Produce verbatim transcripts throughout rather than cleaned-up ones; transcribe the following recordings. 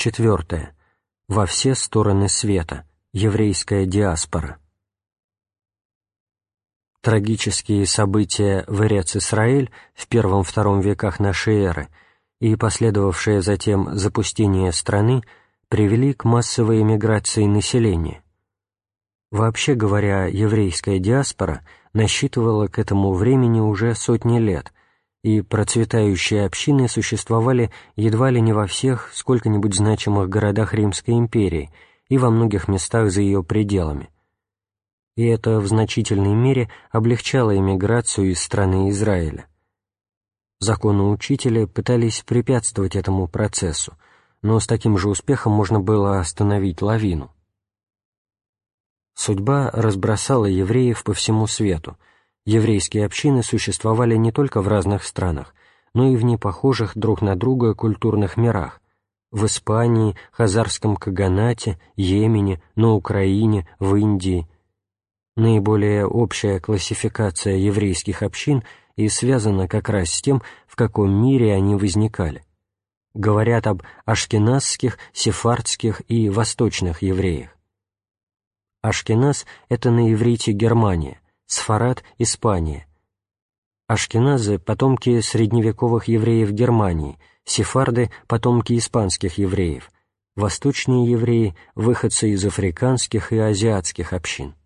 Четвертое. Во все стороны света. Еврейская диаспора. Трагические события в Эрец-Исраэль в первом-втором веках нашей эры и последовавшее затем запустение страны привели к массовой эмиграции населения. Вообще говоря, еврейская диаспора насчитывала к этому времени уже сотни лет, и процветающие общины существовали едва ли не во всех сколько-нибудь значимых городах Римской империи и во многих местах за ее пределами. И это в значительной мере облегчало эмиграцию из страны Израиля. Законоучители пытались препятствовать этому процессу, но с таким же успехом можно было остановить лавину. Судьба разбросала евреев по всему свету. Еврейские общины существовали не только в разных странах, но и в непохожих друг на друга культурных мирах — в Испании, Хазарском Каганате, Йемене, на Украине, в Индии. Наиболее общая классификация еврейских общин и связана как раз с тем, в каком мире они возникали. Говорят об ашкеназских, сефардских и восточных евреях. Ашкеназ — это на иврите Германия, Сфарад — Испания. Ашкеназы — потомки средневековых евреев Германии, сефарды — потомки испанских евреев, восточные евреи — выходцы из африканских и азиатских общин.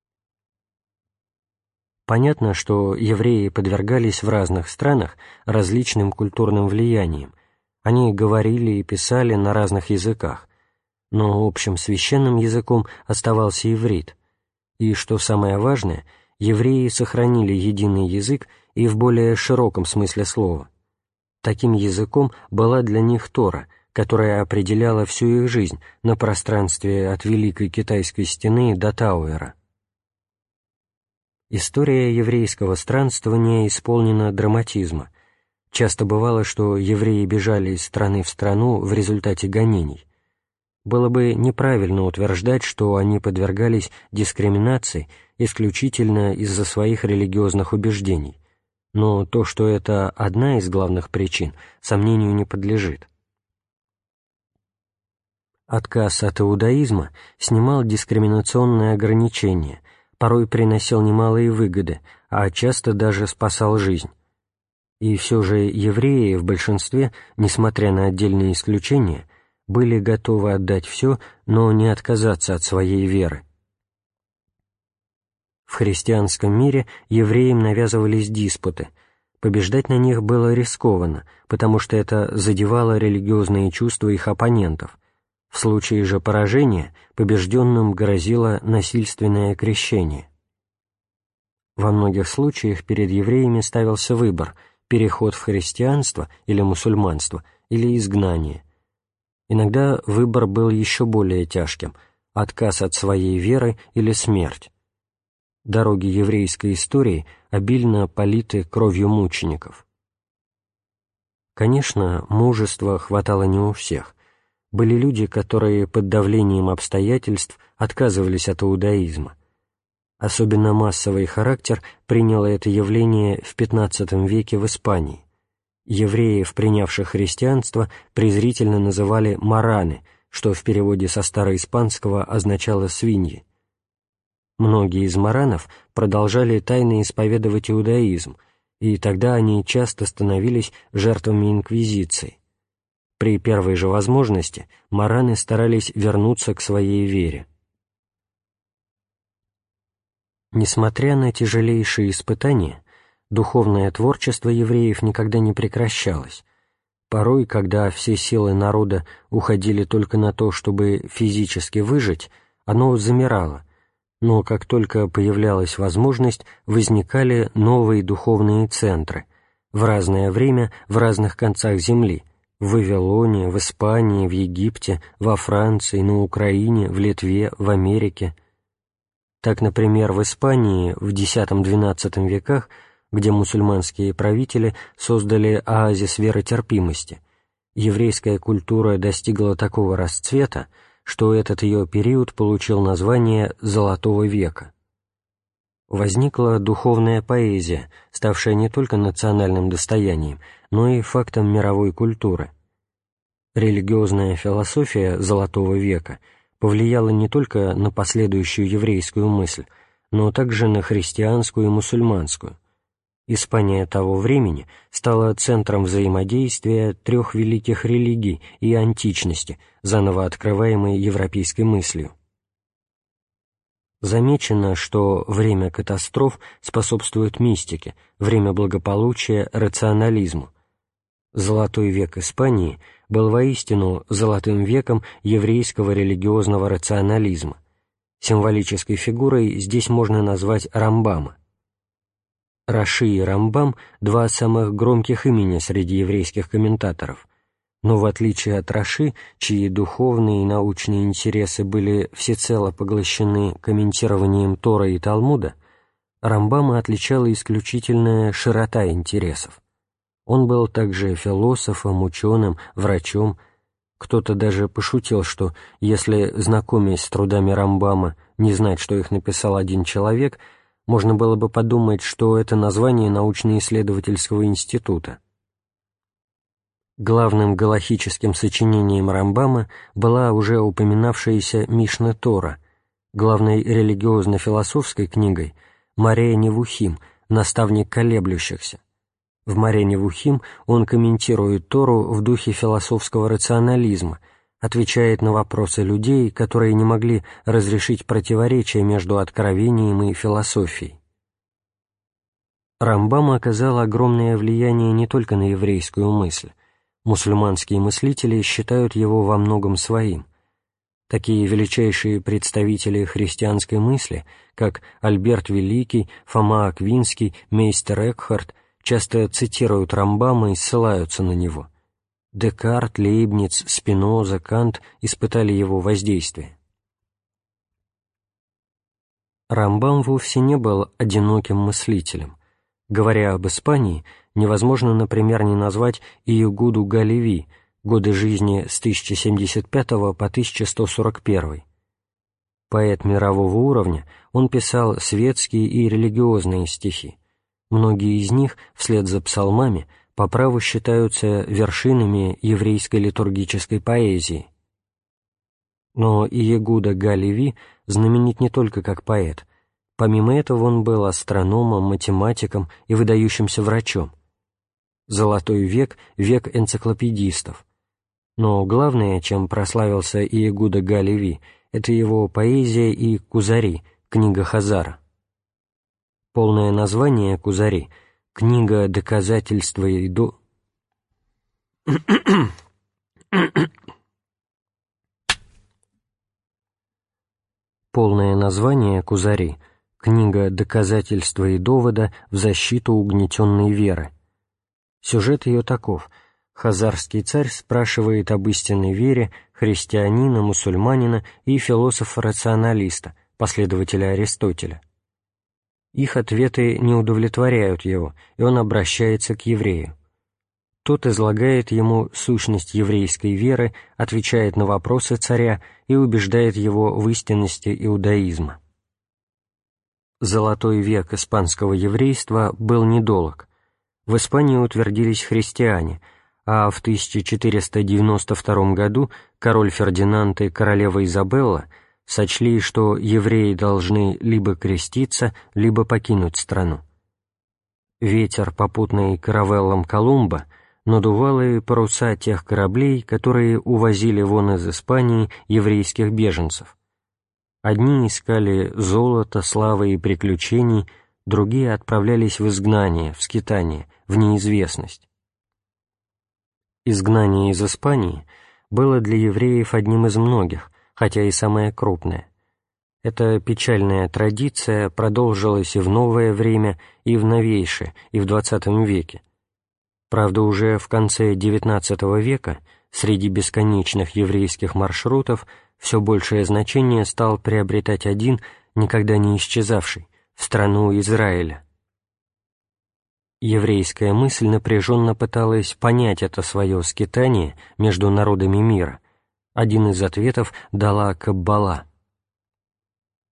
Понятно, что евреи подвергались в разных странах различным культурным влияниям. Они говорили и писали на разных языках, но общим священным языком оставался иврит. И, что самое важное, евреи сохранили единый язык и в более широком смысле слова. Таким языком была для них Тора, которая определяла всю их жизнь на пространстве от Великой Китайской стены до Тауэра. История еврейского странствования исполнена драматизма. Часто бывало, что евреи бежали из страны в страну в результате гонений. Было бы неправильно утверждать, что они подвергались дискриминации исключительно из-за своих религиозных убеждений, но то, что это одна из главных причин, сомнению не подлежит. Отказ от иудаизма снимал дискриминационные ограничения, порой приносил немалые выгоды, а часто даже спасал жизнь. И все же евреи в большинстве, несмотря на отдельные исключения, были готовы отдать все, но не отказаться от своей веры. В христианском мире евреям навязывались диспуты. Побеждать на них было рискованно, потому что это задевало религиозные чувства их оппонентов. В случае же поражения побежденным грозило насильственное крещение. Во многих случаях перед евреями ставился выбор – переход в христианство или мусульманство, или изгнание. Иногда выбор был еще более тяжким – отказ от своей веры или смерть. Дороги еврейской истории обильно политы кровью мучеников. Конечно, мужества хватало не у всех. Были люди, которые под давлением обстоятельств отказывались от иудаизма. Особенно массовый характер приняло это явление в пятнадцатом веке в Испании. Евреев, принявших христианство, презрительно называли «мараны», что в переводе со староиспанского означало «свиньи». Многие из маранов продолжали тайно исповедовать иудаизм, и тогда они часто становились жертвами инквизиции. При первой же возможности мараны старались вернуться к своей вере. Несмотря на тяжелейшие испытания, духовное творчество евреев никогда не прекращалось. Порой, когда все силы народа уходили только на то, чтобы физически выжить, оно замирало, но как только появлялась возможность, возникали новые духовные центры, в разное время в разных концах земли, в Вавилоне, в Испании, в Египте, во Франции, на Украине, в Литве, в Америке. Так, например, в Испании в десятом-двенадцатом веках, где мусульманские правители создали оазис веротерпимости, еврейская культура достигла такого расцвета, что этот ее период получил название «Золотого века». Возникла духовная поэзия, ставшая не только национальным достоянием, но и фактом мировой культуры. Религиозная философия Золотого века повлияла не только на последующую еврейскую мысль, но также на христианскую и мусульманскую. Испания того времени стала центром взаимодействия трех великих религий и античности, заново открываемой европейской мыслью. Замечено, что время катастроф способствует мистике, время благополучия — рационализму. Золотой век Испании был воистину золотым веком еврейского религиозного рационализма. Символической фигурой здесь можно назвать Рамбама. Раши и Рамбам — два самых громких имени среди еврейских комментаторов, но в отличие от Раши, чьи духовные и научные интересы были всецело поглощены комментированием Торы и Талмуда, Рамбама отличала исключительная широта интересов. Он был также философом, ученым, врачом. Кто-то даже пошутил, что если, знакомясь с трудами Рамбама, не знать, что их написал один человек, можно было бы подумать, что это название научно-исследовательского института. Главным галахическим сочинением Рамбама была уже упоминавшаяся Мишна Тора, главной религиозно-философской книгой Морeh Невухим, наставник колеблющихся. В Морeh Невухим он комментирует Тору в духе философского рационализма, отвечает на вопросы людей, которые не могли разрешить противоречия между откровением и философией. Рамбам оказал огромное влияние не только на еврейскую мысль. Мусульманские мыслители считают его во многом своим. Такие величайшие представители христианской мысли, как Альберт Великий, Фома Аквинский, мейстер Экхарт, часто цитируют Рамбама и ссылаются на него. Декарт, Лейбниц, Спиноза, Кант испытали его воздействие. Рамбам вовсе не был одиноким мыслителем. Говоря об Испании, невозможно, например, не назвать Иегуду Галеви, годы жизни с тысяча семьдесят пятого по тысяча сто сорок первый. Поэт мирового уровня, он писал светские и религиозные стихи. Многие из них, вслед за псалмами, по праву считаются вершинами еврейской литургической поэзии. Но Иегуда Галеви знаменит не только как поэт. Помимо этого он был астрономом, математиком и выдающимся врачом. Золотой век — век энциклопедистов. Но главное, чем прославился Иегуда Галеви, это его поэзия и Кузари, книга Хазара. Полное название Кузари — «Книга доказательства и до...» Полное название Кузари — «Книга доказательства и довода в защиту угнетенной веры». Сюжет ее таков. Хазарский царь спрашивает об истинной вере христианина, мусульманина и философа-рационалиста, последователя Аристотеля. Их ответы не удовлетворяют его, и он обращается к еврею. Тот излагает ему сущность еврейской веры, отвечает на вопросы царя и убеждает его в истинности иудаизма. Золотой век испанского еврейства был недолг. В Испании утвердились христиане, а в тысяча четыреста девяносто втором году король Фердинанд и королева Изабелла сочли, что евреи должны либо креститься, либо покинуть страну. Ветер, попутный каравеллам Колумба, надувал и паруса тех кораблей, которые увозили вон из Испании еврейских беженцев. Одни искали золота, славы и приключений, другие отправлялись в изгнание, в скитание, в неизвестность. Изгнание из Испании было для евреев одним из многих, хотя и самое крупное. Эта печальная традиция продолжилась и в новое время, и в новейшее, и в двадцатом веке. Правда, уже в конце девятнадцатого века среди бесконечных еврейских маршрутов все большее значение стал приобретать один, никогда не исчезавший, в страну Израиля. Еврейская мысль напряженно пыталась понять это свое скитание между народами мира. Один из ответов дала Каббала.